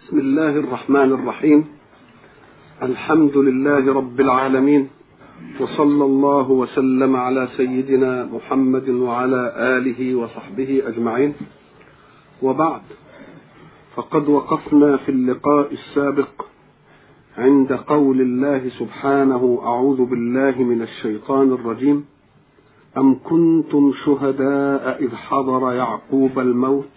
بسم الله الرحمن الرحيم. الحمد لله رب العالمين، وصلى الله وسلم على سيدنا محمد وعلى آله وصحبه أجمعين، وبعد، فقد وقفنا في اللقاء السابق عند قول الله سبحانه: أعوذ بالله من الشيطان الرجيم: أم كنتم شهداء إذ حضر يعقوب الموت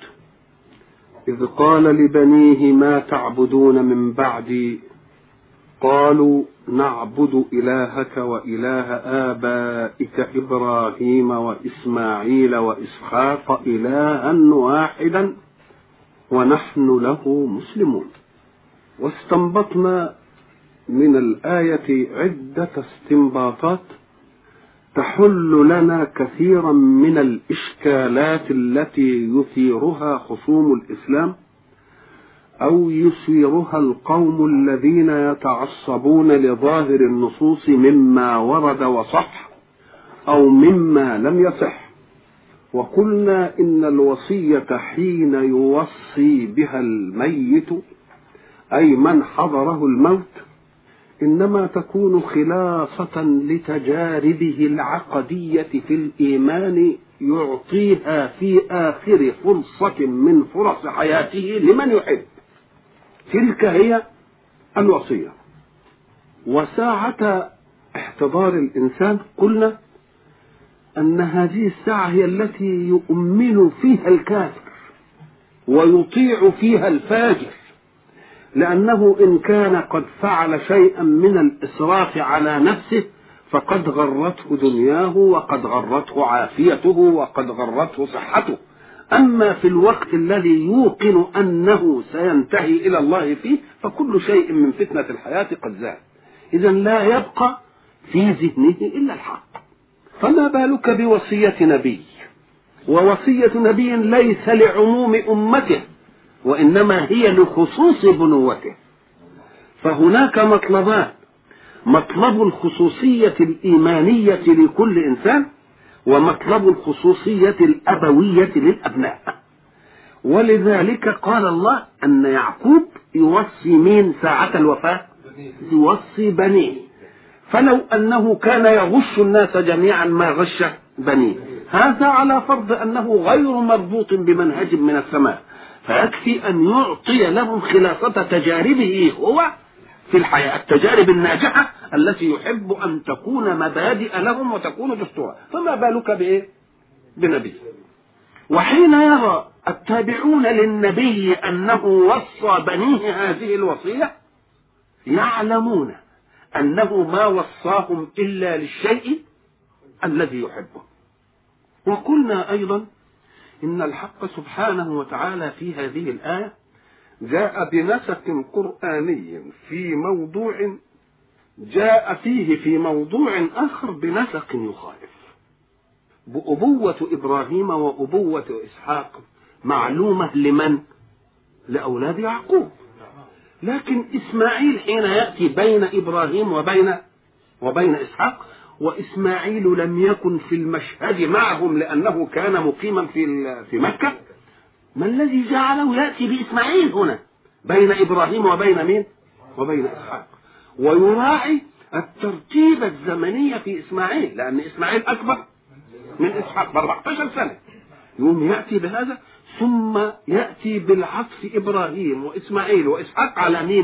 إذ قال لبنيه ما تعبدون من بعدي قالوا نعبد إلهك وإله آبائك إبراهيم وإسماعيل وإسحاق إلها واحدا ونحن له مسلمون. واستنبطنا من الآية عدة استنباطات تحل لنا كثيرا من الإشكالات التي يثيرها خصوم الإسلام أو يثيرها القوم الذين يتعصبون لظاهر النصوص مما ورد وصح أو مما لم يصح. وقلنا إن الوصية حين يوصي بها الميت أي من حضره الموت إنما تكون خلاصة لتجاربه العقدية في الإيمان يعطيها في آخر فرصة من فرص حياته لمن يحب. تلك هي الوصية. وساعة احتضار الإنسان قلنا أن هذه الساعة هي التي يؤمن فيها الكافر ويطيع فيها الفاجر، لأنه إن كان قد فعل شيئا من الإسراف على نفسه فقد غرته دنياه وقد غرته عافيته وقد غرته صحته. أما في الوقت الذي يوقن أنه سينتهي إلى الله فيه فكل شيء من فتنة الحياة قد زال، إذن لا يبقى في ذهنه إلا الحق. فما بالك بوصية نبي؟ ووصية نبي ليس لعموم أمته وإنما هي لخصوص بنوته. فهناك مطلبان: مطلب الخصوصية الإيمانية لكل إنسان، ومطلب الخصوصية الأبوية للأبناء. ولذلك قال الله أن يعقوب يوصي مين ساعة الوفاة؟ يوصي بنيه. فلو أنه كان يغش الناس جميعا ما غش بنيه، هذا على فرض أنه غير مربوط بمنهج من السماء، فيكفي أن يعطي لهم خلاصة تجاربه هو في الحياة، التجارب الناجحة التي يحب أن تكون مبادئ لهم وتكون دستورا. فما بالك بإيه؟ بنبي. وحين يرى التابعون للنبي أنه وصى بنيه هذه الوصية يعلمون أنه ما وصاهم إلا للشيء الذي يحبه. وقلنا أيضا إن الحق سبحانه وتعالى في هذه الآية جاء بنسق قرآني في موضوع، جاء فيه في موضوع آخر بنسق يخالف. بأبوة إبراهيم وأبوة إسحاق معلومة لمن؟ لأولاد يعقوب. لكن إسماعيل حين يأتي بين إبراهيم وبين إسحاق، وإسماعيل لم يكن في المشهد معهم لأنه كان مقيما في مكة، ما الذي جعله يأتي بإسماعيل هنا بين إبراهيم وبين مين؟ وبين إسحاق. ويراعي الترتيب الزمني في إسماعيل، لأن إسماعيل أكبر من إسحاق ب14 سنة، يوم يأتي بهذا ثم يأتي بالعطف إبراهيم وإسماعيل وإسحاق على مين؟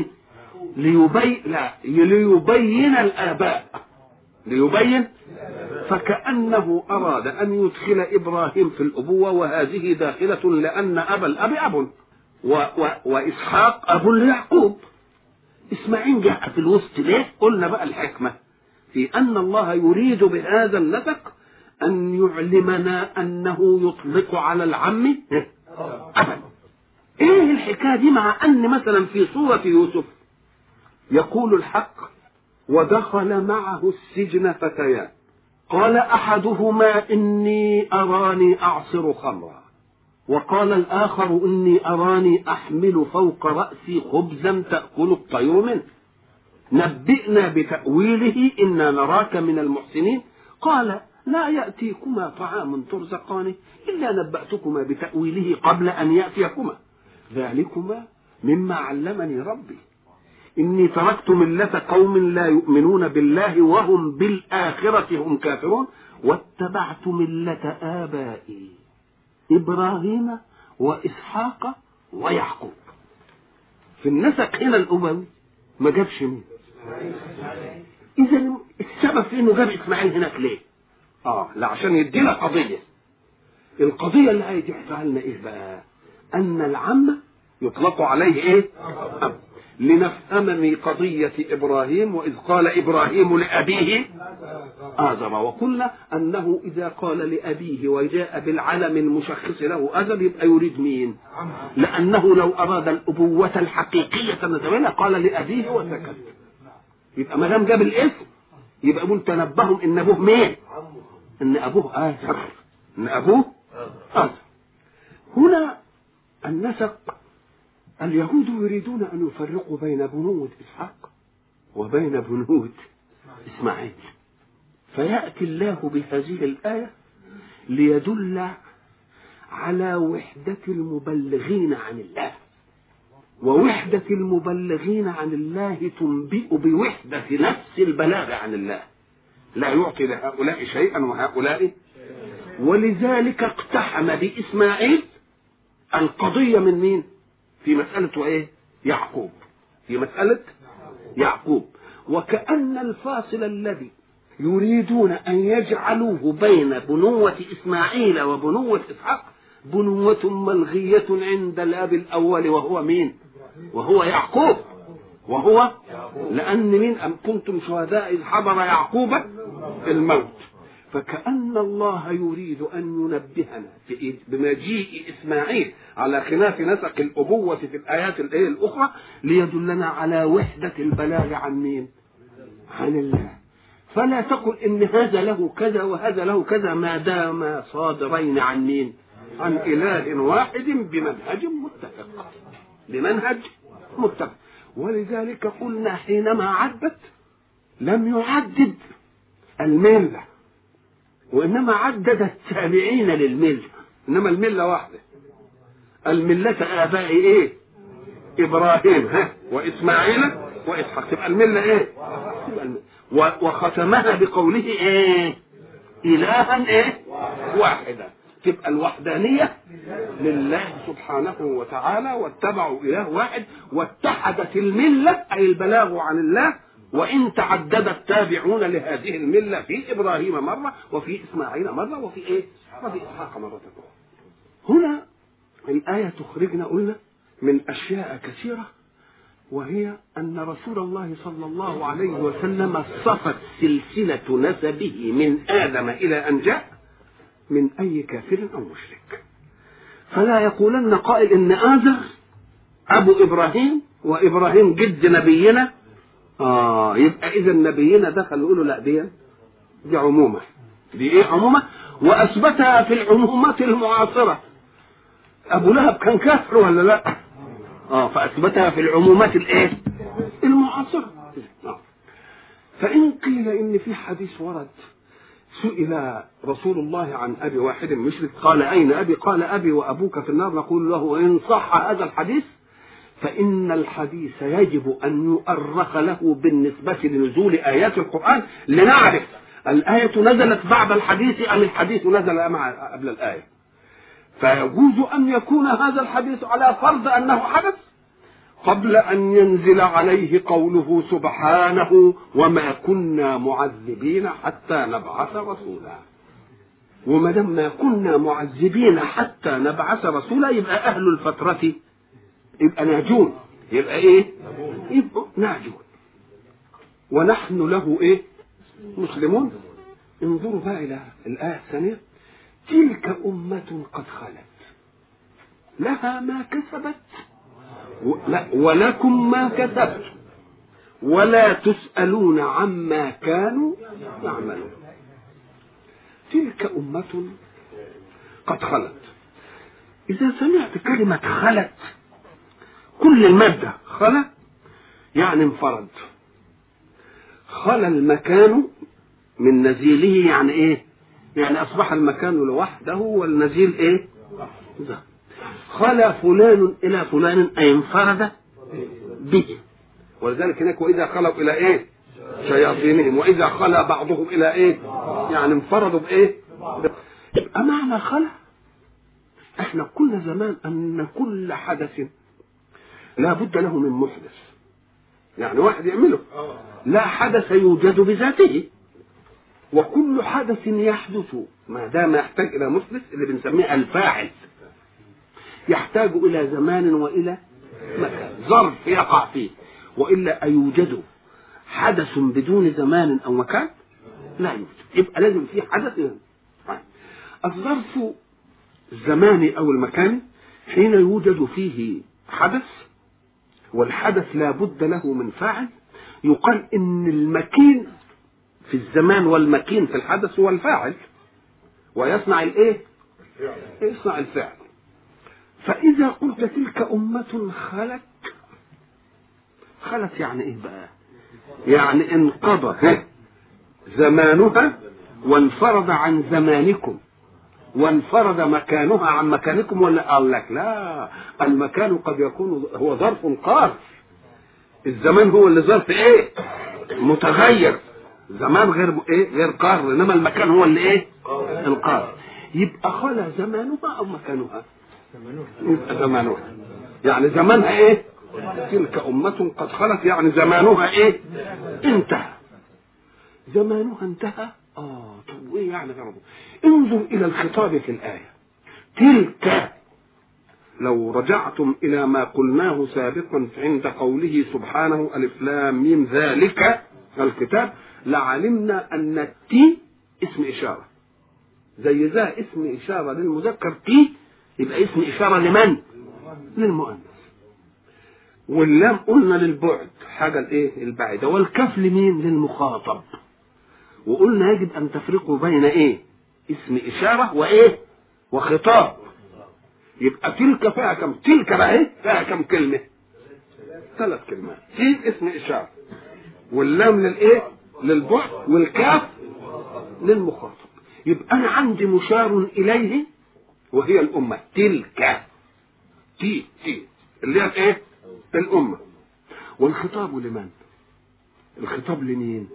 ليبين الآباء، ليبين. فكأنه أراد أن يدخل إبراهيم في الأبوة وهذه داخلة، لأن أبا الأب أب وإسحاق أب ليعقوب. إسماعيل جاء في الوسط ليه؟ قلنا بقى الحكمة في أن الله يريد بهذا النسق أن يعلمنا أنه يطلق على العم أبا. إيه الحكاية دي؟ مع أن مثلا في سورة يوسف يقول الحق: ودخل معه السجن فتيان قال أحدهما إني أراني أعصر خمرا وقال الآخر إني أراني أحمل فوق رأسي خبزا تأكل الطير منه نبئنا بتأويله إنا نراك من المحسنين قال لا يأتيكما طعام ترزقانه إلا نبأتكما بتأويله قبل أن يأتيكما ذلكما مما علمني ربي إني تركت ملة قوم لا يؤمنون بالله وهم بالآخرة هم كافرون واتبعت ملة آبائي إبراهيم وإسحاق ويعقوب. في النسق هنا الأبوي ما جابش مين؟ إذا السبب في إنه جاب إسماعيل هناك ليه؟ لا عشان يدينا قضية. القضية اللي هيتحكيها لنا إيه بقى؟ أن العم يطلق عليه إيه؟ أب. لنفهم من قضية إبراهيم وإذ قال إبراهيم لأبيه آزر، وقلنا أنه إذا قال لأبيه وجاء بالعلم المشخص له آزر يبقى يريد مين؟ لأنه لو أراد الأبوة الحقيقية نزلها قال لأبيه وسكت. يبقى ما دام جاب الاسم يبقى يقول تنبههم إن أبوه مين؟ إن أبوه آزر، إن أبوه آزر. هنا النسق اليهود يريدون أن يفرقوا بين بنوة إسحاق وبين بنوة إسماعيل، فيأتي الله بهذه الآية ليدل على وحدة المبلغين عن الله، ووحدة المبلغين عن الله تنبئ بوحدة نفس البلاغ عن الله، لا يعطي لهؤلاء شيئا وهؤلاء. ولذلك اقتحم بإسماعيل القضية من مين؟ في مسألة ايه؟ يعقوب، في مسألة يعقوب. وكأن الفاصل الذي يريدون أن يجعلوه بين بنوة إسماعيل وبنوة إسحاق بنوة ملغية عند الأب الأول وهو مين؟ وهو يعقوب. وهو لأن مين؟ أم كنتم شهداء إذ حضر يعقوب الموت. فكأن الله يريد أن ينبهنا بمجيء إسماعيل على خلاف نسق الأبوة في الآيات الأخرى ليدلنا على وحدة البلاغ عن مين؟ عن الله. فلا تقل إن هذا له كذا وهذا له كذا ما دام صادرين عن مين؟ عن إله واحد بمنهج متفق، بمنهج متفق. ولذلك قلنا حينما عدت لم يعدد الملة وإنما عدد التابعين للملة، إنما الملة واحدة. الملة آباء إيه؟ إبراهيم وإسماعيل وإسحاق، تبقى الملة إيه؟ وختمها بقوله إيه؟ إلها إيه؟ واحدا. تبقى الوحدانية لله سبحانه وتعالى واتبعوا إله واحد واتحدت الملة أي البلاغ عن الله. وإن تعدد التابعون لهذه الملة في إبراهيم مرة وفي إسماعيل مرة وفي إيه؟ وفي إسحاق مرة أخرى. هنا الآية تخرجنا قلنا من أشياء كثيرة، وهي أن رسول الله صلى الله عليه وسلم صفت سلسلة نسبه من آدم إلى أن جاء من أي كافر أو مشرك. فلا يقولن قائل إن آزر أبو إبراهيم وإبراهيم جد نبينا. يبقى إذا نبينا دخل يقولوا لا دي عمومة، دي إيه عمومة؟ وأثبتها في العمومات المعاصرة. أبو لهب كان كافر ولا لا؟ فأثبتها في العمومات الإيه؟ المعاصرة. فإن قيل إن في حديث ورد سئل رسول الله عن أبي واحد مشرك قال أين أبي؟ قال أبي وأبوك في النار. نقول له إن صح هذا الحديث فإن الحديث يجب أن يؤرخ له بالنسبة لنزول آيات القرآن لنعرف الآية نزلت بعد الحديث أم الحديث نزل قبل الآية. فيجوز أن يكون هذا الحديث على فرض أنه حدث قبل أن ينزل عليه قوله سبحانه وما كنا معذبين حتى نبعث رسولا. وما دام ما كنا معذبين حتى نبعث رسولا يبقى أهل الفترة يبقى ناجون، يبقى إيه؟ يبقى ناجون ونحن له إيه؟ مسلمون. انظروا بقى إلى الآية الثانية. تلك أمة قد خلت لها ما كسبت ولكم ما كسبت ولا تسألون عما كانوا يعملون. تلك أمة قد خلت. إذا سمعت كلمة خلت كل المادة خلت يعني انفرد، خلى المكان من نزيله يعني ايه؟ يعني اصبح المكان لوحده والنزيل ايه؟ ده خلا فلان إلى فلان أي انفرد به. ولذلك هناك وإذا خلوا إلى إيه؟ شياطينهم، وإذا خلا بعضهم إلى إيه؟ يعني انفردوا بإيه؟ يبقى معنى خلا، احنا قلنا زمان أن كل حدث لا بد له من محدث، يعني واحد يعمله، لا حدث يوجد بذاته، وكل حدث يحدث ما دام يحتاج إلى محدث اللي بنسميه الفاعل، يحتاج إلى زمان وإلى مكان، ظرف يقع فيه، وإلا أيوجد حدث بدون زمان أو مكان؟ لا يوجد. يبقى لازم في حدث. الظرف الزماني أو المكاني حين يوجد فيه حدث، والحدث لا بد له من فاعل، يقال إن المكين في الزمان والمكين في الحدث هو الفاعل، ويصنع الإيه؟ يصنع الفعل. فإذا قلت تلك أمة خلت يعني إيه بقى؟ يعني انقضى زمانها وانفرد عن زمانكم، وانفرد مكانها عن مكانكم. ولا قال لك لا، المكان قد يكون هو ظرف قار، الزمان هو اللي ظرف ايه؟ متغير، زمان غير قار، انما المكان هو اللي ايه؟ القار. يبقى خلا زمانها او مكانها؟ يبقى زمانها، يعني زمانها ايه؟ تلك أمة قد خلت، يعني زمانها ايه؟ انتهى. زمانها انتهى. طب ايه يعني غرضه؟ انظر الى الخطاب في الآية. تلك، لو رجعتم الى ما قلناه سابقا عند قوله سبحانه الف لام ميم ذلك الكتاب، لعلمنا ان التي اسم اشارة، زي ذا اسم اشارة للمذكر، تي يبقى اسم اشارة لمن؟ للمؤنث. واللام قلنا للبعد، حاجة الايه؟ البعيدة. والكاف لمين؟ للمخاطب. وقلنا يجب ان تفرقوا بين ايه؟ اسم اشارة وايه؟ وخطاب. يبقى تلك فيها كم؟ تلك بقى ايه؟ فيها كم كلمة؟ 3 كلمات. تي اسم اشارة، واللام للايه؟ للبعد، والكاف للمخاطب. يبقى انا عندي مشار اليه وهي الامة. تلك تي اللي هي ايه؟ الامة. والخطاب لمن؟ الخطاب لمين؟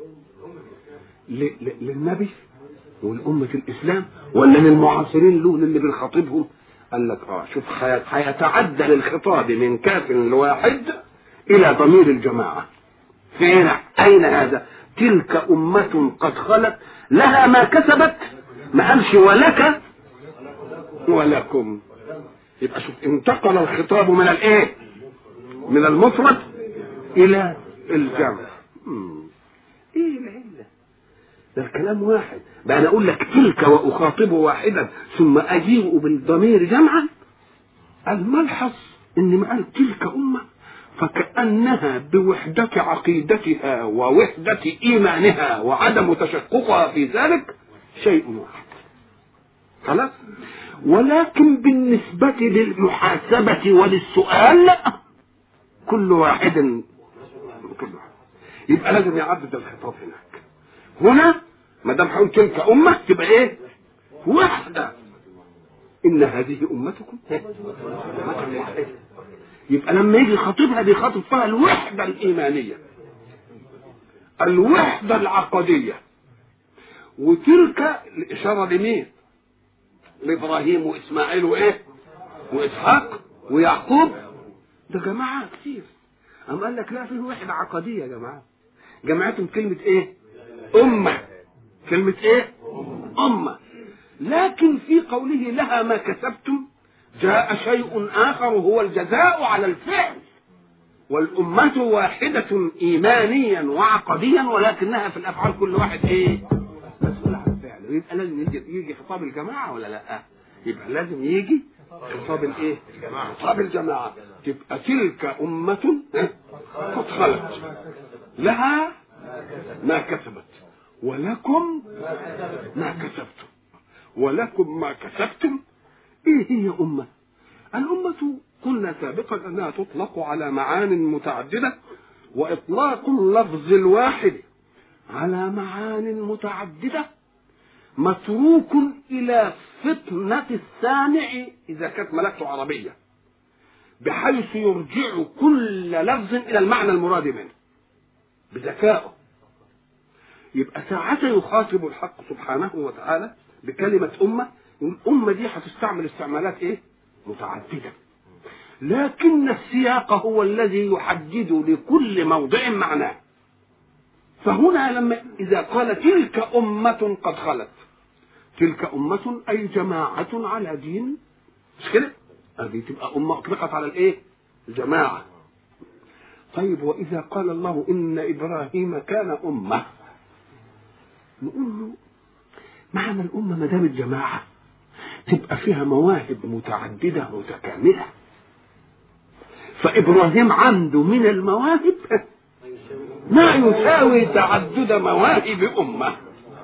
للنبي والأمة الإسلام، ولا للمعاصرين له اللي بنخاطبهم؟ قال لك شوف، هيتعدل الخطاب من كاف واحد إلى ضمير الجماعة. فين؟ أين هذا؟ تلك أمة قد خلت لها ما كسبت، ما قالش ولك ولكم. يبقى شوف، انتقل الخطاب من الايه؟ من المفرد إلى الجمع. ايه العلة؟ ده الكلام واحد بقى. انا اقول لك تلك واخاطبه واحدا ثم اجيء بالضمير جمعا. الملحظ ان ما قال تلك امه فكانها بوحده عقيدتها ووحده ايمانها وعدم تشققها في ذلك شيء واحد خلاص. ولكن بالنسبه للمحاسبه وللسؤال لا، كل واحد. يبقى لازم يعدد الخطاب هنا ما دام هقول تلك امه تبقى ايه؟ واحده. ان هذه امتكم امه واحده. يبقى لما يجي خاطبها بيخاطب فيها الوحده الايمانيه، الوحده العقديه. وتلك الاشاره لمين؟ لابراهيم واسماعيل وايه؟ واسحاق ويعقوب. ده جماعه كتير. أم قال لك لا، فيه وحده عقديه يا جماعه، جماعتهم كلمه ايه؟ امه. كلمه ايه؟ امه. لكن في قوله لها ما كسبتم جاء شيء آخر هو الجزاء على الفعل. والأمة واحدة إيمانيا وعقديا، ولكنها في الأفعال كل واحد إيه؟ مسؤول عن فعله. يبقى لازم يجي خطاب الجماعة ولا لا؟ يبقى لازم يجي خطاب الإيه؟ خطاب الجماعة. تبقى تلك أمة قد خلت لها ما كسبت ولكم ما كسبتم. ولكم ما كسبتم. ايه هي امه؟ الامه قلنا سابقا انها تطلق على معان متعدده، واطلاق اللفظ الواحد على معان متعدده متروك الى فطنه السامع اذا كانت ملكته عربيه. بحيث يرجع كل لفظ إلى المعنى المراد منه بذكائه. يبقى ساعة يخاطب الحق سبحانه وتعالى بكلمة أمة، الأمة دي هتستعمل استعمالات إيه؟ متعددة، لكن السياق هو الذي يحدد لكل موضع معناه. فهنا لما إذا قال تلك أمة قد خلت، تلك أمة أي جماعة على دين، مش كده؟ هذه تبقى أمة أطلقت على الإيه؟ جماعة. طيب وإذا قال الله إن إبراهيم كان أمة، نقول له معنى الأمة ما دام الجماعة تبقى فيها مواهب متعددة متكاملة، فإبراهيم عنده من المواهب ما يساوي تعدد مواهب أمة.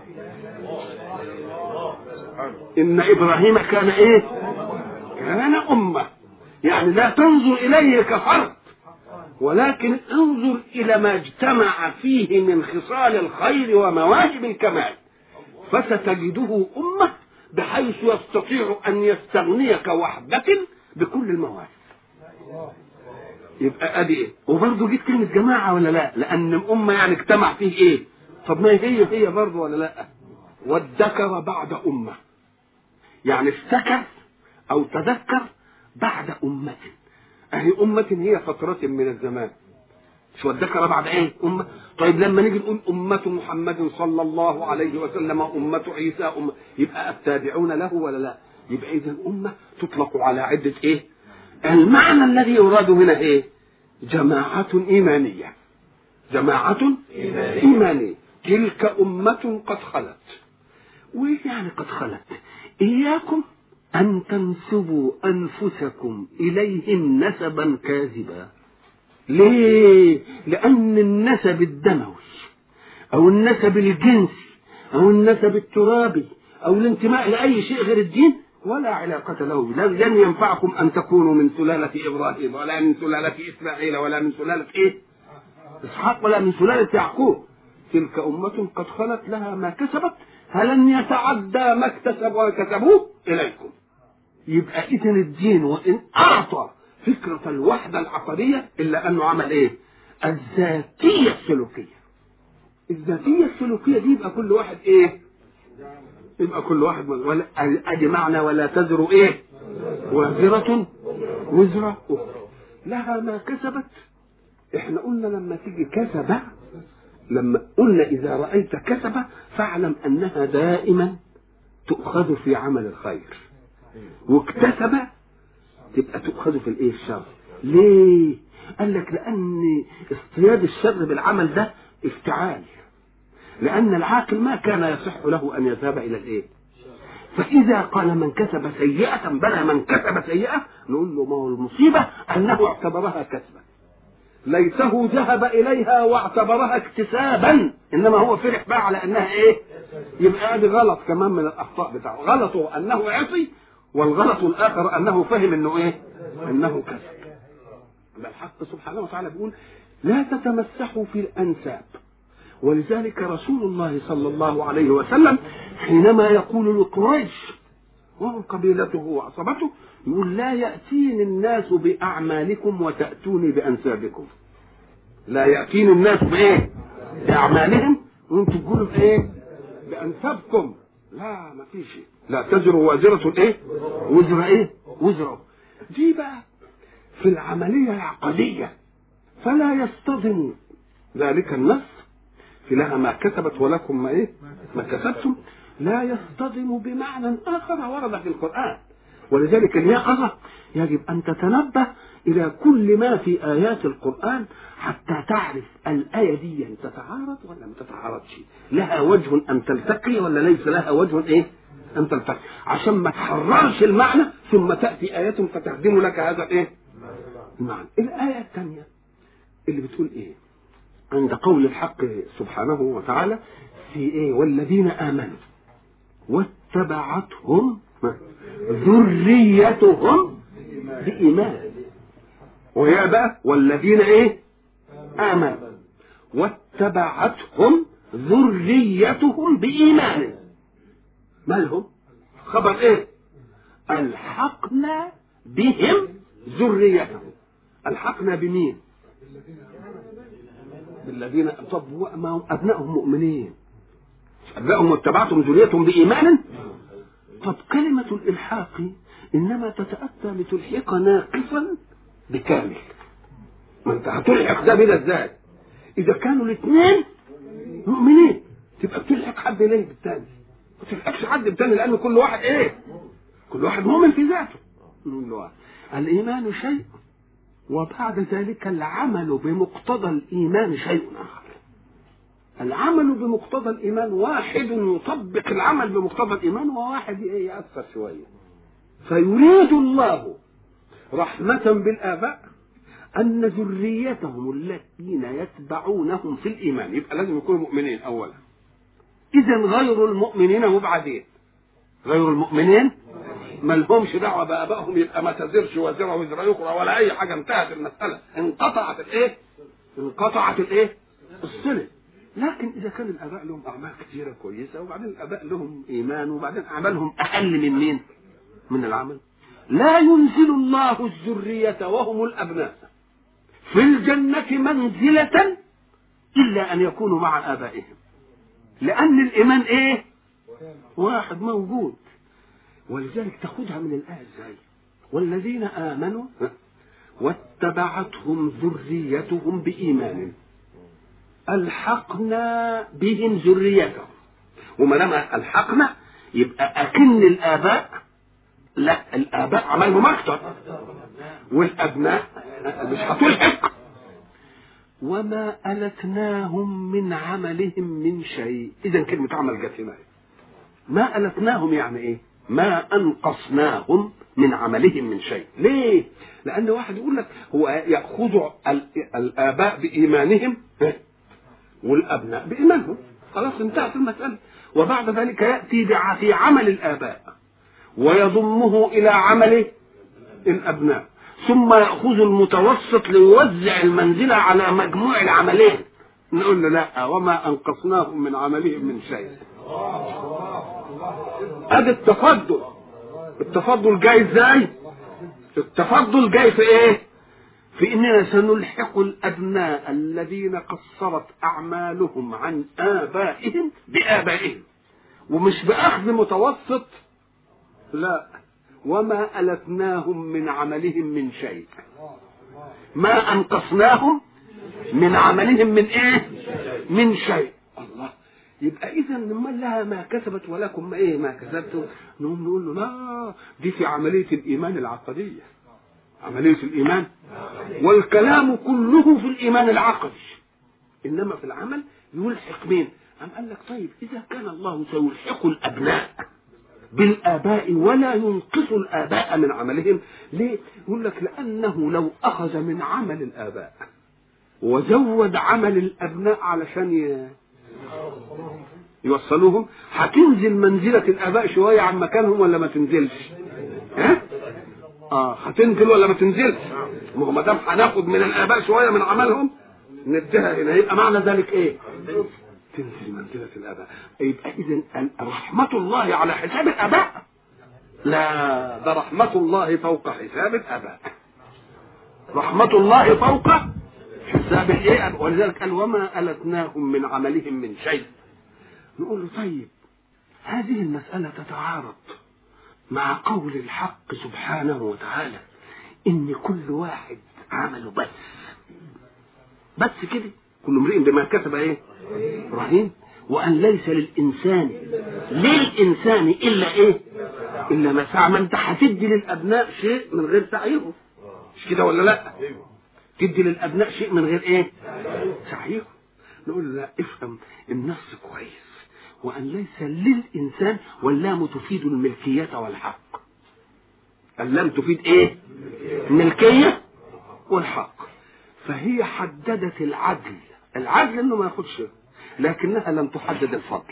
إن إبراهيم كان إيه؟ كان أمة، يعني لا تنظر إليه كفرد، ولكن انظر إلى ما اجتمع فيه من خصال الخير ومواهب الكمال، فستجده أمة بحيث يستطيع أن يستغني كوحدة بكل المواهب. يبقى أدي إيه؟ وبرضه جيت كلمة جماعة ولا لا؟ لأن الأمة يعني اجتمع فيه إيه؟ طب ما هي برضه ولا لا؟ وادكر بعد أمة، يعني افتكر أو تذكر بعد أمة. أهي أمة هي فترة من الزمان، شو الذكر بعد ايه؟ أمة. طيب لما نيجي نقول أمة محمد صلى الله عليه وسلم، أمة عيسى، أمة، يبقى التابعون له ولا لا؟ يبقى إذا أمة تطلق على عدة ايه؟ المعنى الذي يراد هنا ايه؟ جماعة إيمانية، جماعة إيمانية. تلك أمة قد خلت. وإيه يعني قد خلت؟ إياكم أن تنسبوا أنفسكم إليهم نسبا كاذبا. ليه؟ لأن النسب الدموي أو النسب الجنسي أو النسب الترابي أو الانتماء لأي شيء غير الدين ولا علاقة له. لن ينفعكم أن تكونوا من سلالة إبراهيم ولا من سلالة إسماعيل ولا من سلالة إيه؟ إسحاق ولا من سلالة يعقوب. تلك أمة قد خلت لها ما كسبت فلن يتعدى ما اكتسبوا وكسبوه إليكم. يبقى إذن الدين وإن أعطى فكرة الوحدة العقدية إلا أنه عمل إيه؟ الذاتية السلوكية. الذاتية السلوكية دي يبقى كل واحد إيه؟ يبقى كل واحد ولا أدي معنى ولا تزر إيه؟ وازرة وزر أخرى لها ما كسبت. إحنا قلنا لما تيجي كسبة، لما قلنا إذا رأيت كسبة فاعلم أنها دائما تؤخذ في عمل الخير، واكتسب تبقى تؤخذ في الايه؟ الشر. ليه؟ قال لك لان اصطياد الشر بالعمل ده افتعال، لان العاقل ما كان يصح له ان يذهب الى الايه؟ فاذا قال من كسب سيئة بلى من كسب سيئة، نقول له ما هو المصيبة انه اعتبرها كسبا، ليته ذهب اليها واعتبرها اكتسابا، انما هو فرح بقى على انها ايه؟ يبقى ادي غلط كمان من الاخطاء بتاعه. غلطه انه عصي، والغلط الاخر انه فهم انه ايه؟ انه كسب. الحق سبحانه وتعالى بيقول لا تتمسحوا في الانساب. ولذلك رسول الله صلى الله عليه وسلم حينما يقول لقريش وهم قبيلته وعصبته، يقول لا يأتيني الناس بأعمالكم وتأتوني بأنسابكم. لا يأتيني الناس بإيه؟ بأعمالهم وانتم تقولوا بإيه؟ بأنسابكم. لا ما فيش. لا تزر وازرة إيه؟ وزر إيه؟ وزر. دي بقى في العملية العقدية، فلا يصطدم ذلك النص في لها ما كسبت ولكم ما إيه؟ ما كسبتم، لا يصطدم بمعنى آخر ورد في القرآن. ولذلك اليقظة يجب أن تتنبه إلى كل ما في آيات القرآن حتى تعرف الآية دي تتعارض ولا ما تتعارضش، لها وجه أن تلتقي ولا ليس لها وجه إيه؟ أن تلتقي، عشان ما تحررش المعنى ثم تأتي آية فتخدم لك هذا إيه؟ المعنى. الآية الثانية اللي بتقول إيه؟ عند قول الحق سبحانه وتعالى في إيه؟ والذين آمنوا واتبعتهم ذريتهم بإيمان. وهي بقى والذين إيه؟ آمنوا واتبعتهم ذريتهم بإيمان. مالهم؟ خبر إيه؟ ألحقنا بهم ذريتهم. الحقنا بمين؟ بالذين. طب ما هم ابنائهم مؤمنين، ابنائهم واتبعتم ذريتهم بايمان. طب كلمه الالحاق انما تتاتى لتلحق ناقصا بكامل. ما انت هتلحق ده بده ازاي؟ اذا كانوا الاثنين مؤمنين تبقى بتلحق حد ليه بالتاني؟ ما تلحقش حد بالتاني، لان كل واحد ايه؟ كل واحد مؤمن في ذاته. الايمان شيء، وبعد ذلك العمل بمقتضى الايمان شيء اخر. العمل بمقتضى الايمان واحد يطبق العمل بمقتضى الايمان، وواحد يأثر شويه. فيريد الله رحمة بالآباء أن ذريتهم الذين يتبعونهم في الإيمان يبقى لازم يكونوا مؤمنين أولا. إذا غير المؤمنين وبعدين غير المؤمنين ما لهمش دعوة بآبائهم، يبقى ما تزرش وزرة وزرة يقرأ ولا أي حاجة، انتهت المسألة، انقطعت الإيه؟ انقطعت الإيه؟ الصلة. لكن إذا كان الآباء لهم أعمال كثيرة كويسة، وبعدين الآباء لهم إيمان، وبعدين أعمالهم أقل من مين؟ من العمل. لا ينزل الله الذرية وهم الأبناء في الجنة منزلة إلا أن يكونوا مع آبائهم، لأن الإيمان إيه؟ واحد موجود. ولذلك تاخدها من الآية إزاي؟ والذين آمنوا واتبعتهم ذريتهم بإيمان ألحقنا بهم ذريتهم. وما دام ألحقنا يبقى أكن الآباء، لا، الآباء عملهم أكتر والأبناء مش هتلحق. وما ألتناهم من عملهم من شيء. إذا كلمة عمل جت هنا. ما ألتناهم يعني إيه؟ ما أنقصناهم من عملهم من شيء. ليه؟ لأن واحد يقول لك هو يأخذ الآباء بإيمانهم والأبناء بإيمانهم، خلاص انتهت المسألة. وبعد ذلك يأتي في عمل الآباء ويضمه إلى عمل الأبناء، ثم يأخذ المتوسط ليوزع المنزلة على مجموع العملين. نقول له لا، وما أنقصناهم من عملهم من شيء. هذا التفضل. التفضل جاي ازاي؟ التفضل جاي في ايه؟ في اننا سنلحق الابناء الذين قصرت اعمالهم عن ابائهم بابائهم، ومش باخذ متوسط، لا، وما ألتناهم من عملهم من شيء. ما أنقصناهم من عملهم من ايه؟ من شيء. الله. يبقى اذا من لها ما كسبت ولكم ايه ما كسبتم. نقول له لا، دي في عمليه الايمان العقديه، عمليه الايمان، والكلام كله في الايمان العقدي، انما في العمل يلحق مين؟ قال لك طيب اذا كان الله سيلحق الابناء بالآباء ولا ينقص الآباء من عملهم، ليه؟ يقول لك لأنه لو أخذ من عمل الآباء وزود عمل الأبناء علشان يوصلوهم، هتنزل منزلة الآباء شوية عن مكانهم ولا ما تنزلش؟ ها؟ هتنزل ولا ما تنزلش؟ ما دام هناخد من الآباء شوية من عملهم نديها هنا، يبقى معنى ذلك إيه؟ تنزل منزلة الآباء. يبقى إذن رحمة الله على حساب الآباء؟ لا، ده رحمة الله فوق حساب الآباء. رحمة الله فوق حساب الإيه؟ ولذلك قال وما ألتناهم من عملهم من شيء. نقول له طيب هذه المسألة تتعارض مع قول الحق سبحانه وتعالى إن كل واحد عمله بس كده، كل امرئ بما كسب ايه؟ رهين. وان ليس للانسان الا ايه؟ الا ما سعى. ما انت هتدي للابناء شيء من غير سعيهم، مش كده ولا لا؟ تدي للابناء شيء من غير ايه؟ سعيهم. نقول لا، افهم النص كويس. وان ليس للانسان، واللام تفيد الملكيه والحق. اللام تفيد ايه؟ الملكيه والحق. فهي حددت العدل انه ما ياخدش، لكنها لم تحدد الفضل.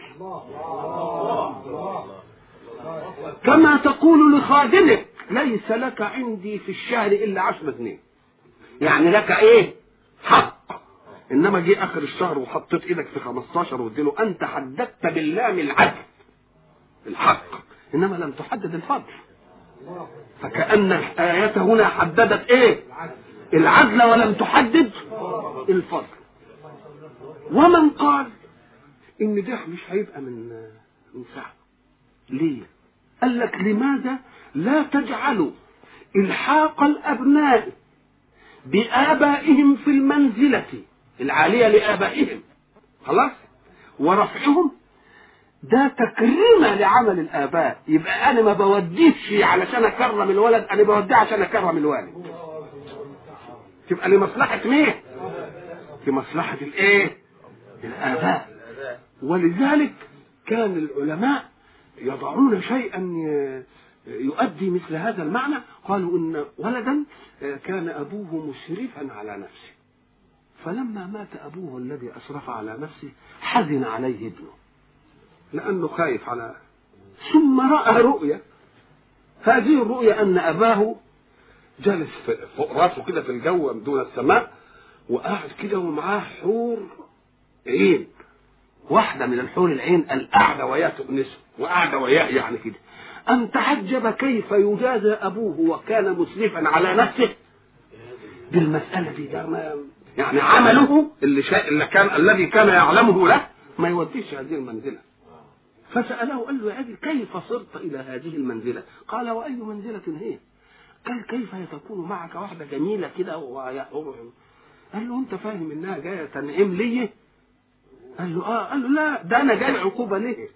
كما تقول لخادمك ليس لك عندي في الشهر الا 10 جنيه، يعني لك ايه؟ حق. انما جه اخر الشهر وحطيت ايدك في 15 واديله، انت حددت باللام العدل الحق، انما لم تحدد الفضل. فكأن الآية هنا حددت ايه؟ العدل ولم تحدد الفضل. ومن قال ان ده مش هيبقى من ساعة، ليه؟ قال لك لماذا لا تجعلوا الحاق الابناء بآبائهم في المنزلة العالية لآبائهم خلاص ورفعهم ده تكريما لعمل الآباء. يبقى انا ما بوديش علشان اكرم الولد، انا بوديه عشان اكرم الوالد. تبقى لمصلحة مين؟ في مصلحة الايه؟ الآباء. ولذلك كان العلماء يضعون شيئا يؤدي مثل هذا المعنى. قالوا ان ولدا كان ابوه مسرفا على نفسه، فلما مات ابوه الذي اسرف على نفسه حزن عليه ابنه لانه خايف على، ثم راى رؤيا. هذه الرؤيا ان اباه جالس فوق راسه كده في الجو دون السماء، وقاعد كده ومعاه حور عين، واحدة من الحور العين القاعدة وياه تؤنسه وقاعدة وياه يعني كده. أم تعجب كيف يجازى أبوه وكان مسرفا على نفسه بالمسألة دي. ده يعني عمله الذي كان يعلمه له ما يوديش هذه المنزلة. فسأله قال له يا أبي كيف صرت إلى هذه المنزلة؟ قال وأي منزلة هي؟ قال كيف تكون معك واحدة جميلة كده قال له أنت فاهم إنها جاية تنعم ليه؟ قال له قال له لا، ده انا جاي عقوبه ليه؟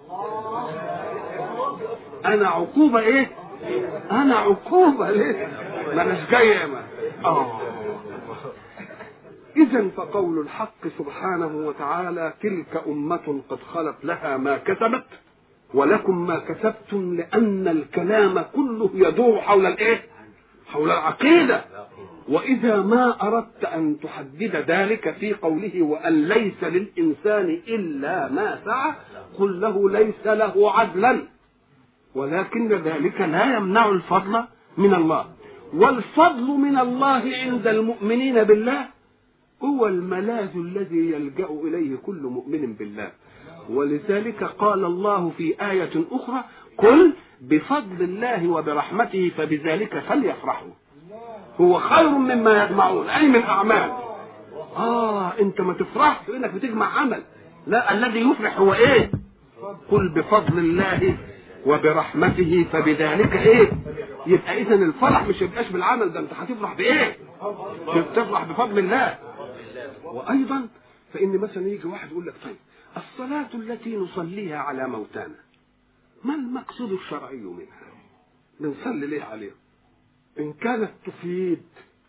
انا عقوبه ايه؟ انا عقوبه ليه؟ ما اناش جاي اذا فقول الحق سبحانه وتعالى تلك امه قد خلت لها ما كسبت ولكم ما كسبتم، لان الكلام كله يدور حول الايه؟ حول العقيده. وإذا ما أردت أن تحدد ذلك في قوله وأن ليس للإنسان إلا ما سعى، قل له ليس له عدلا، ولكن ذلك لا يمنع الفضل من الله. والفضل من الله عند المؤمنين بالله هو الملاذ الذي يلجأ إليه كل مؤمن بالله. ولذلك قال الله في آية أخرى قل بفضل الله وبرحمته فبذلك فليفرحوا هو خير مما يجمعون، أي من أعمال. أنت ما تفرحش لأنك بتجمع عمل، لا، الذي يفرح هو إيه؟ قل بفضل الله وبرحمته فبذلك إيه؟ يبقى إذن الفرح مش يبقاش بالعمل ده، أنت هتفرح بإيه؟ تفرح بفضل الله. وأيضا فإن مثلا يجي واحد يقول لك طيب الصلاة التي نصليها على موتانا ما المقصود الشرعي منها؟ بنصلي ليه عليها؟ إن كانت تفيد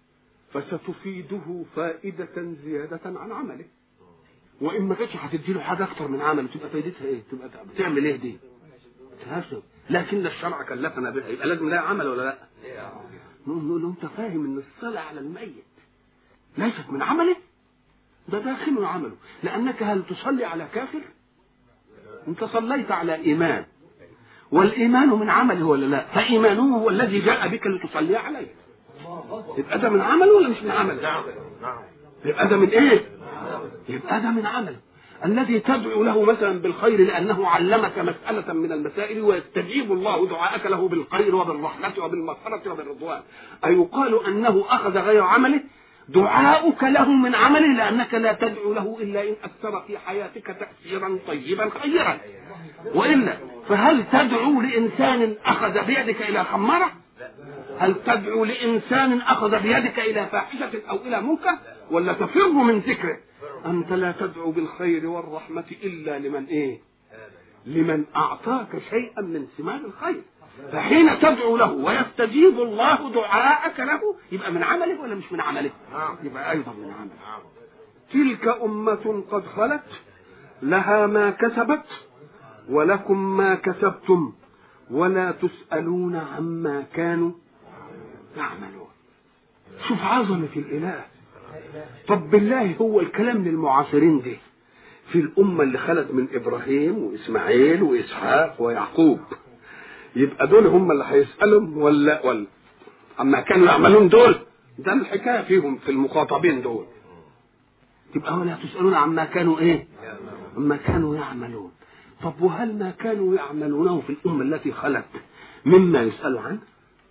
فستفيده فائدة زيادة عن عمله، وإن ما كانتش هتديله حاجة أكتر من عمله تبقى فائدتها إيه؟ تبقى بتعمل إيه دي؟ تهاشم. لكن الشرع كلفنا بها، يبقى لازم لها عمل ولا لا؟ نقول له أنت فاهم إن الصلاة على الميت ليست من عمله؟ ده داخل من عمله، لأنك هل تصلي على كافر؟ أنت صليت على إيمان، والإيمان من عمله ولا لا؟ فإيمانه هو الذي جاء بك لتصلي عليه. يبقى ده من عمله ولا مش من عمله؟ يبقى ده من إيه؟ يبقى ده من عمله الذي تدعو له مثلا بالخير لأنه علمك مسألة من المسائل ويستجيب الله دعاءك له بالخير وبالرحمة وبالمغفرة وبالرضوان. أيقال أنه أخذ غير عمله؟ دعاؤك له من عمله، لأنك لا تدعو له إلا إن أثر في حياتك تأثيرا طيبا خيرا، وإلا فهل تدعو لإنسان أخذ بيدك إلى خمرة؟ هل تدعو لإنسان أخذ بيدك إلى فاحشة أو إلى منكر؟ ولا تفر من ذكره؟ أنت لا تدعو بالخير والرحمة إلا لمن إيه؟ لمن أعطاك شيئا من ثمار الخير. فحين تدعو له ويستجيب الله دعاءك له يبقى من عمله ولا مش من عمله؟ يبقى أيضا من عمله. تلك أمة قد خلت لها ما كسبت ولكم ما كسبتم ولا تسألون عما كانوا يعملون. شوف عظمة الإله. طب بالله هو الكلام للمعاصرين دي في الأمة اللي خلت من إبراهيم وإسماعيل وإسحاق ويعقوب، يبقى دول هم اللي هيسألهم ولا عما كانوا يعملون؟ دول ده الحكاية فيهم في المخاطبين دول. يبقى ولا تسألون عما كانوا إيه؟ عما كانوا يعملون. طب وهل ما كانوا يعملونه في الأمة التي خلت مما يسأل عنه؟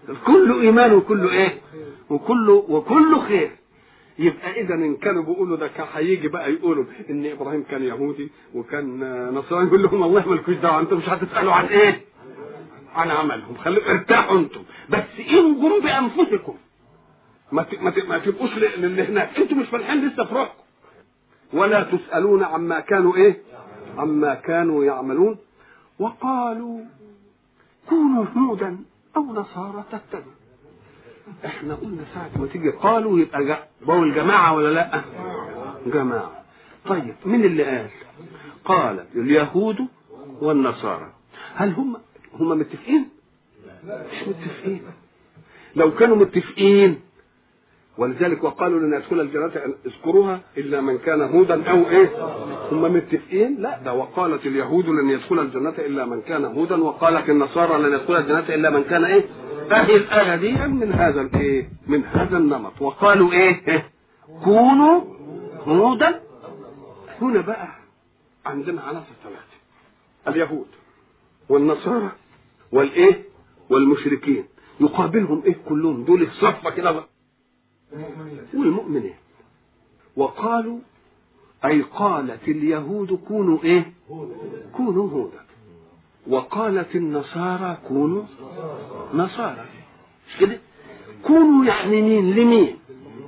كله ايمان وكله ايه، وكله خير. يبقى اذا ان كانوا بيقولوا ده هيجي بقى يقولوا ان ابراهيم كان يهودي وكان نصراني، يقول لهم والله مالكوش دعوه، انتم مش هتسالوا عن ايه؟ عن عملهم، خليكم ارتاحوا انتم، بس انجوا بانفسكم، ما تبقوش للي هناك، انتم مش فالحين لسه في روحكم. ولا تسالون عما كانوا ايه؟ عما كانوا يعملون. وقالوا كونوا هودا او نصارى تهتدوا. احنا قلنا ساعة ما تيجي قالوا يبقى بقول جماعة ولا لا؟ جماعة. طيب مين اللي قال؟ قال اليهود والنصارى. هل هم متفقين؟ مش متفقين. لو كانوا متفقين، ولذلك وقالوا لن يدخل الجنة اذكروها الا من كان هودا او ايه؟ هم متفقين؟ لا، ده وقالت اليهود لن يدخل الجنة الا من كان هودا، وقالت النصارى لن يدخل الجنة الا من كان ايه؟ اهي الآية دي من هذا الايه؟ من هذا النمط. وقالوا ايه؟ كونوا هودا. هنا بقى عندنا عناصر ثلاثة: اليهود والنصارى والايه؟ والمشركين. يقابلهم ايه كلهم دول في صفة كده بقى؟ والمؤمنين. وقالوا اي قالت اليهود كونوا ايه؟ كونوا هودا. وقالت النصارى كونوا نصارى. مش كده؟ كونوا يعني مين لمين؟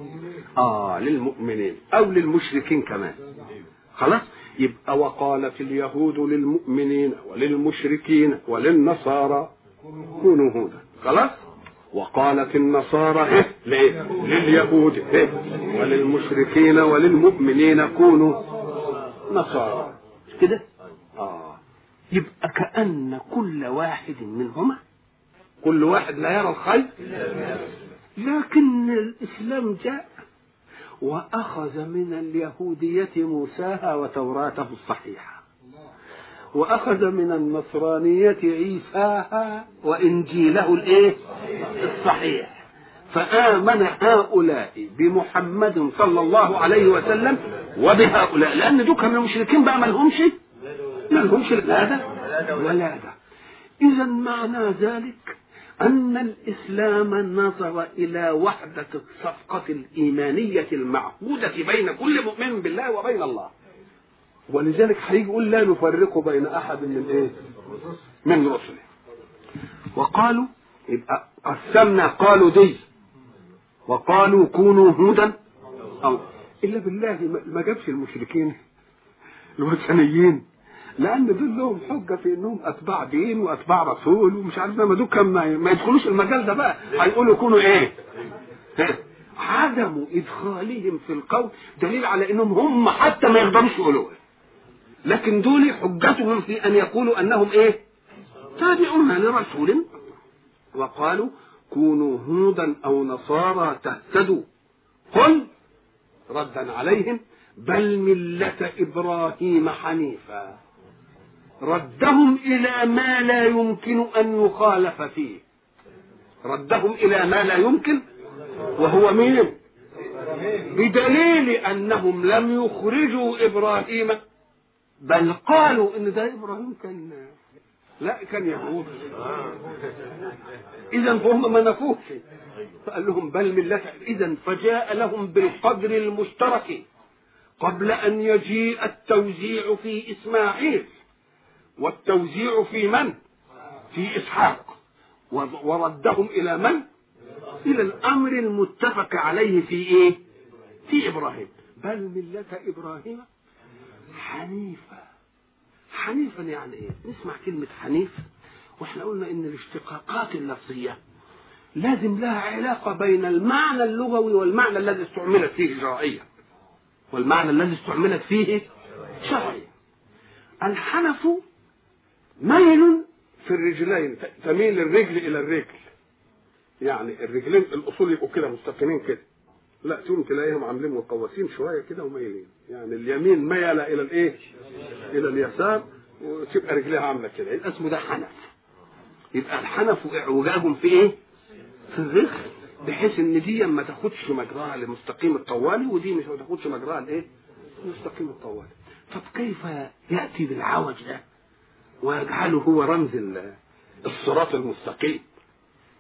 للمؤمنين او للمشركين كمان. خلاص، يبقى وقالت اليهود للمؤمنين وللمشركين وللنصارى كونوا هودا. خلاص. وقالت النصارى لليهود وللمشركين وللمؤمنين كونوا نصارى. كده يبقى كأن كل واحد منهما، كل واحد لا يرى الخير، لكن الإسلام جاء وأخذ من اليهودية موساها وتوراته الصحيحة، وأخذ من النصرانية عيساها وإنجيله الصحيح، فآمن هؤلاء بمحمد صلى الله عليه وسلم وبهؤلاء، لأن دوك من المشركين بقى ما لهمش لا ده ولا ده. إذا معنى ذلك أن الإسلام نظر إلى وحدة الصفقة الإيمانية المعهودة بين كل مؤمن بالله وبين الله، ولذلك هيجي يقول لا نفرق بين أحد من رسله. وقالوا يبقى قسمنا، قالوا دي وقالوا كونوا هودا أو إلا بالله ما جابش المشركين الوثنيين، لأن دول لهم حجة في إنهم أتباع دين وأتباع رسول ومش عارف ما دول ما يدخلوش المجال ده بقى، هيقولوا يكونوا إيه؟ عدم إدخالهم في القول دليل على إنهم هم حتى ما يقدروش يقولوه، لكن دول حجتهم في أن يقولوا أنهم إيه؟ تابعون لرسول. وقالوا كونوا هودا أو نصارى تهتدوا. قل ردا عليهم بل ملة إبراهيم حنيفا. ردهم إلى ما لا يمكن أن يخالف فيه، ردهم إلى ما لا يمكن، وهو مين؟ بدليل أنهم لم يخرجوا إبراهيم، بل قالوا إن ده إبراهيم كان يهود. إذن فهم ما نفوش، فقال لهم بل ملة. إذن فجاء لهم بالقدر المشترك قبل أن يجيء التوزيع في إسماعيل، والتوزيع في من؟ في إسحاق، وردهم إلى من؟ إلى الأمر المتفق عليه في إيه؟ في إبراهيم. بل ملة إبراهيم حنيفا. حنيفا يعني إيه؟ نسمع كلمة حنيف وإحنا قلنا إن الاشتقاقات اللفظية لازم لها علاقة بين المعنى اللغوي والمعنى الذي استعملت فيه شرعيا، والمعنى الذي استعملت فيه شرعيا. الحنف ميل في الرجلين، تميل الرجل إلى الرجل، يعني الرجلين الأصول يبقوا كده مستقيمين كده، لا تقوم تلاقيهم عاملين مقوسين شوية كده وميلين، يعني اليمين ميل إلى الإيه؟ إلى اليسار، وتبقى رجليها عاملة كده، يبقى اسمه ده حنف. يبقى الحنف اعوجاج في إيه؟ في الرجل، بحيث إن دي ما تاخدش مجراها لمستقيم الطوالي، ودي مش ما تاخدش مجراها لإيه؟ مستقيم الطوالي. طب كيف يأتي بالعوج ده ويجعله هو رمز الصراط المستقيم؟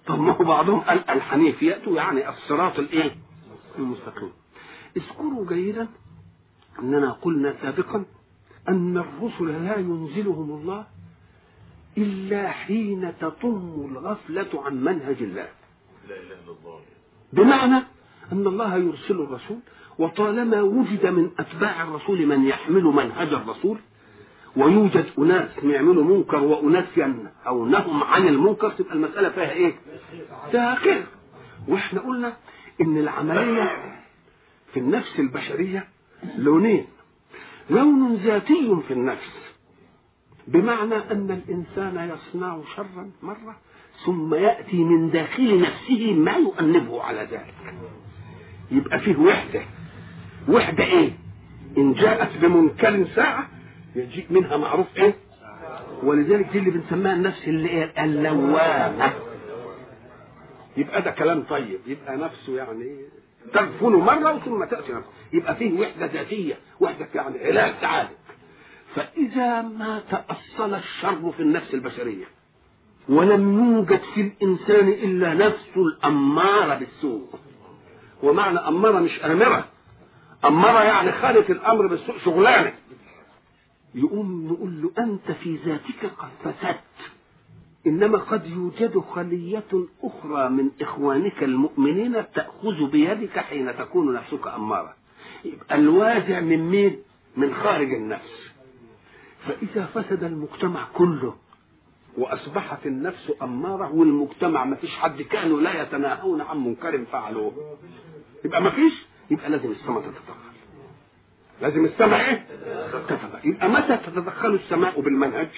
طب ما هو بعضهم قال الحنيفية يعني الصراط الايه المستقيم. اذكروا جيدا اننا قلنا سابقا ان الرسل لا ينزلهم الله الا حين تطم الغفلة عن منهج الله. لا اله الا الله. بمعنى ان الله يرسل الرسول، وطالما وجد من اتباع الرسول من يحمل منهج الرسول، ويوجد اناس يعملوا منكر واناس ينهونهم عن المنكر، تبقى المساله فيها ايه؟ فيها خير. واحنا قلنا ان العمليه في النفس البشريه لونين: لون ذاتي في النفس، بمعنى ان الانسان يصنع شرا مره ثم ياتي من داخل نفسه ما يؤنبه على ذلك، يبقى فيه وحده ايه؟ ان جاءت بمنكر ساعه يجيء منها معروف ايه؟ ولذلك دي اللي بنسميها النفس اللي ايه؟ اللوامه. يبقى ده كلام طيب، يبقى نفسه يعني تغفل مره ثم تاتي نفسه، يبقى فيه وحده ذاتيه، وحده يعني علاج تعالج. فاذا ما تاصل الشر في النفس البشريه ولم يوجد في الانسان الا نفسه الاماره بالسوء، ومعنى اماره مش امره، اماره يعني خالف الامر بالسوء شغلانه، يقوم نقول له أنت في ذاتك قد فسدت، إنما قد يوجد خلية أخرى من إخوانك المؤمنين تأخذ بيدك حين تكون نفسك أمارة. يبقى الوازع من مين؟ من خارج النفس. فإذا فسد المجتمع كله وأصبحت النفس أمارة والمجتمع ما فيش حد كانوا لا يتناهون عن منكر فعلوه، يبقى ما فيش، يبقى لازم السماء تتدخل. لازم السماء ايه؟ تتدخل. يبقى متى تتدخل السماء بالمنهج؟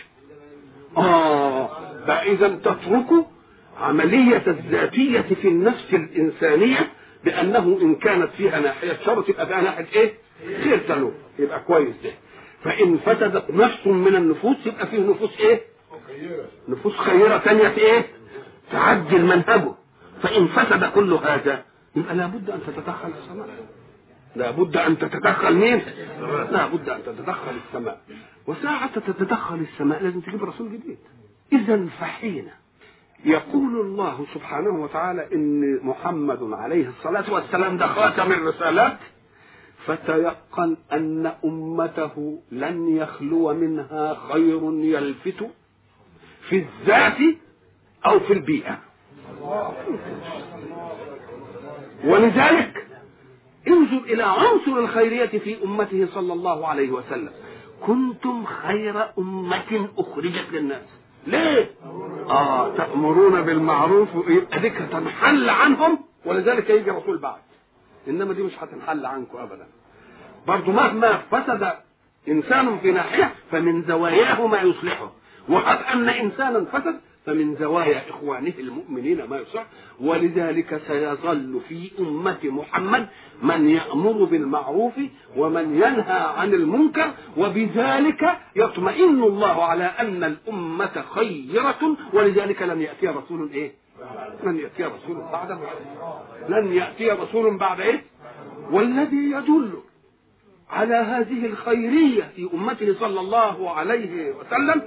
فإذا تترك عملية الذاتية في النفس الإنسانية بأنه إن كانت فيها ناحية شر تبقى فيها ناحية إيه؟ خير تلو، يبقى كويس ده. فإن فسدت نفس من النفوس يبقى فيه نفوس إيه؟ نفوس خيرة ثانية إيه؟ تعدل منهجه. فإن فسد كل هذا يبقى لابد أن تتدخل السماء. لابد أن تتدخل مين؟ لابد أن تتدخل السماء. وساعة تتدخل السماء لازم تجيب رسول جديد. إذا فحين يقول الله سبحانه وتعالى إن محمد عليه الصلاة والسلام ده خاتم الرسالات، فتيقن أن أمته لن يخلو منها خير يلفت في الذات أو في البيئة. ولذلك انظر إلى عنصر الخيرية في أمته صلى الله عليه وسلم: كنتم خير أمة أخرجت للناس. ليه؟ تأمرون بالمعروف، يبقى ديك هتنحل عنهم، ولذلك يجي رسول بعد، إنما دي مش هتنحل عنكم أبدا. برضو مهما فسد إنسان في ناحية فمن زواياه ما يصلحه، وقد أن إنسانا فسد فمن زوايا إخوانه المؤمنين ما يصلح. ولذلك سيظل في أمة محمد من يأمر بالمعروف ومن ينهى عن المنكر، وبذلك يطمئن الله على أن الأمة خيرة. ولذلك لن يأتي رسول إيه؟ لن يأتي رسول بعد لن يأتي رسول بعد إيه؟ والذي يدل على هذه الخيرية في أمته صلى الله عليه وسلم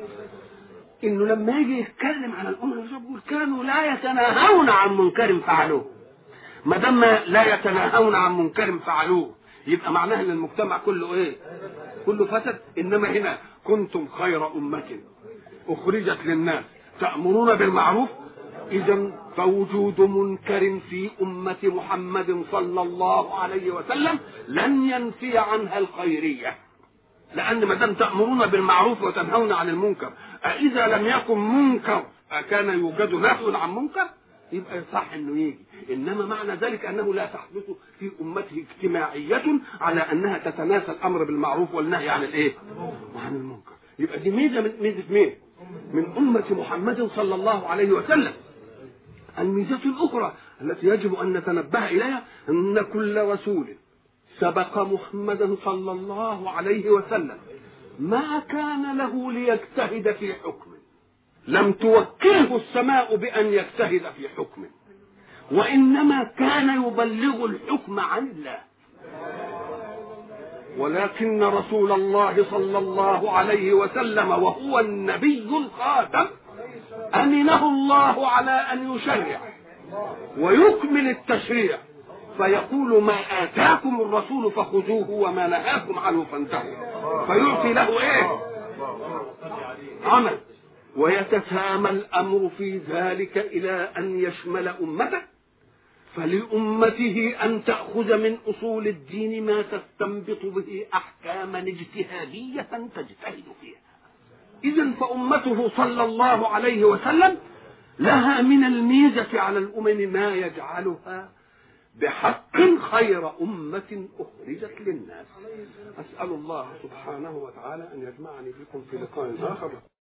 إنه لما يجي يتكلم عن الأمة يقول كانوا لا يتناهون عن منكر فعلوه. ما دام لا يتناهون عن منكر فعلوه يبقى معناه ان المجتمع كله ايه؟ كله فسد. انما هنا كنتم خير أمة أخرجت للناس تأمرون بالمعروف. إذن فوجود منكر في أمة محمد صلى الله عليه وسلم لن ينفي عنها الخيرية، لأن ما دام تأمرون بالمعروف وتنهون عن المنكر، إذا لم يكن منكر كان يوجد نهي عن منكر يبقى صح انه يجي. انما معنى ذلك انه لا تحدث في امته اجتماعيه على انها تتناسى الامر بالمعروف والنهي عن الايه؟ وعن المنكر. يبقى دي ميزه من مين؟ من امه محمد صلى الله عليه وسلم. الميزه الاخرى التي يجب ان نتنبه اليها ان كل رسول سبق محمدا صلى الله عليه وسلم ما كان له ليجتهد في حكم، لم توكله السماء بأن يجتهد في حكم، وإنما كان يبلغ الحكم عن الله. ولكن رسول الله صلى الله عليه وسلم وهو النبي الخاتم أمنه الله على أن يشرع ويكمل التشريع فيقول ما آتاكم الرسول فخذوه وما نهاكم عنه فانتهوا، فيعطي له ايه؟ عمل. ويتسامى الأمر في ذلك إلى أن يشمل أمته، فلأمته أن تأخذ من أصول الدين ما تستنبط به أحكاما اجتهادية تجتهد فيها. إذن فأمته صلى الله عليه وسلم لها من الميزة على الأمم ما يجعلها بحق خير أمة أخرجت للناس. أسأل الله سبحانه وتعالى أن يجمعني بكم في لقاء آخر.